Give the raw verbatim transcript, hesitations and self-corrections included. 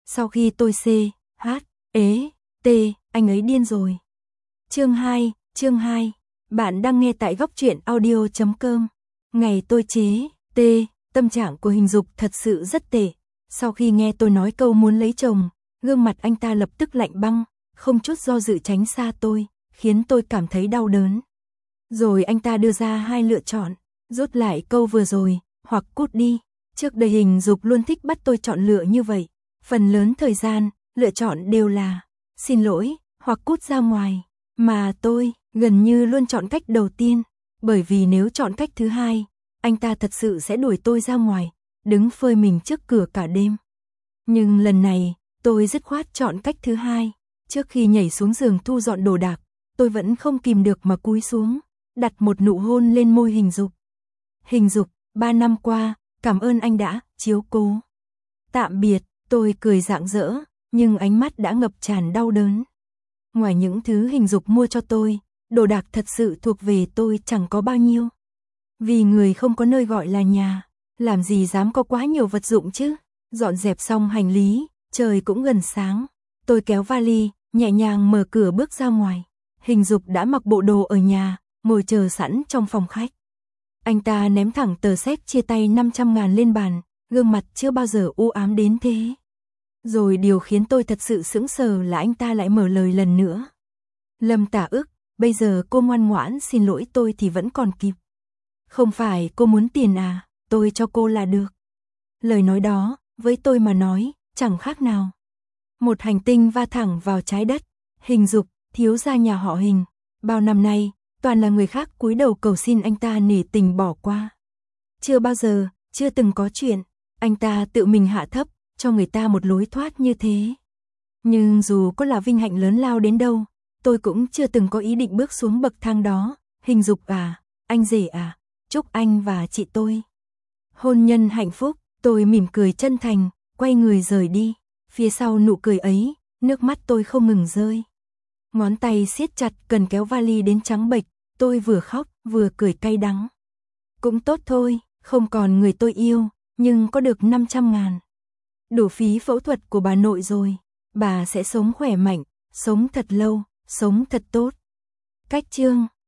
Sau khi tôi C, H, ế, T, anh ấy điên rồi. Chương hai, chương hai. Bạn đang nghe tại góc truyện audio chấm com. Ngày tôi chế, T, tâm trạng của Hình Dục thật sự rất tệ. Sau khi nghe tôi nói câu muốn lấy chồng, gương mặt anh ta lập tức lạnh băng, không chút do dự tránh xa tôi, khiến tôi cảm thấy đau đớn. Rồi anh ta đưa ra hai lựa chọn, rút lại câu vừa rồi, hoặc cút đi. Trước đây Hình Dục luôn thích bắt tôi chọn lựa như vậy. Phần lớn thời gian, lựa chọn đều là xin lỗi, hoặc cút ra ngoài. Mà tôi, gần như luôn chọn cách đầu tiên, bởi vì nếu chọn cách thứ hai, anh ta thật sự sẽ đuổi tôi ra ngoài, đứng phơi mình trước cửa cả đêm. Nhưng lần này, tôi dứt khoát chọn cách thứ hai. Trước khi nhảy xuống giường thu dọn đồ đạc, tôi vẫn không kìm được mà cúi xuống, đặt một nụ hôn lên môi Hình Dục. Hình Dục, ba năm qua, cảm ơn anh đã chiếu cố. Tạm biệt, tôi cười rạng rỡ, nhưng ánh mắt đã ngập tràn đau đớn. Ngoài những thứ Hình Dục mua cho tôi, đồ đạc thật sự thuộc về tôi chẳng có bao nhiêu. Vì người không có nơi gọi là nhà, làm gì dám có quá nhiều vật dụng chứ. Dọn dẹp xong hành lý, trời cũng gần sáng. Tôi kéo vali, nhẹ nhàng mở cửa bước ra ngoài. Hình Dục đã mặc bộ đồ ở nhà, ngồi chờ sẵn trong phòng khách. Anh ta ném thẳng tờ séc chia tay năm trăm ngàn lên bàn, gương mặt chưa bao giờ u ám đến thế. Rồi điều khiến tôi thật sự sững sờ là anh ta lại mở lời lần nữa. Lâm Tả Ức, bây giờ cô ngoan ngoãn xin lỗi tôi thì vẫn còn kịp. Không phải cô muốn tiền à, tôi cho cô là được. Lời nói đó, với tôi mà nói, chẳng khác nào một hành tinh va thẳng vào trái đất. Hình Dục, thiếu gia nhà họ Hình, bao năm nay, toàn là người khác cúi đầu cầu xin anh ta nể tình bỏ qua. Chưa bao giờ, chưa từng có chuyện, anh ta tự mình hạ thấp, cho người ta một lối thoát như thế. Nhưng dù có là vinh hạnh lớn lao đến đâu, tôi cũng chưa từng có ý định bước xuống bậc thang đó. Hình Dục à, anh rể à, chúc anh và chị tôi hôn nhân hạnh phúc. Tôi mỉm cười chân thành, quay người rời đi. Phía sau nụ cười ấy, nước mắt tôi không ngừng rơi. Ngón tay siết chặt cần kéo vali đến trắng bệch, tôi vừa khóc, vừa cười cay đắng. Cũng tốt thôi, không còn người tôi yêu, nhưng có được năm trăm ngàn. Đủ phí phẫu thuật của bà nội rồi, bà sẽ sống khỏe mạnh, sống thật lâu, sống thật tốt. Cách chương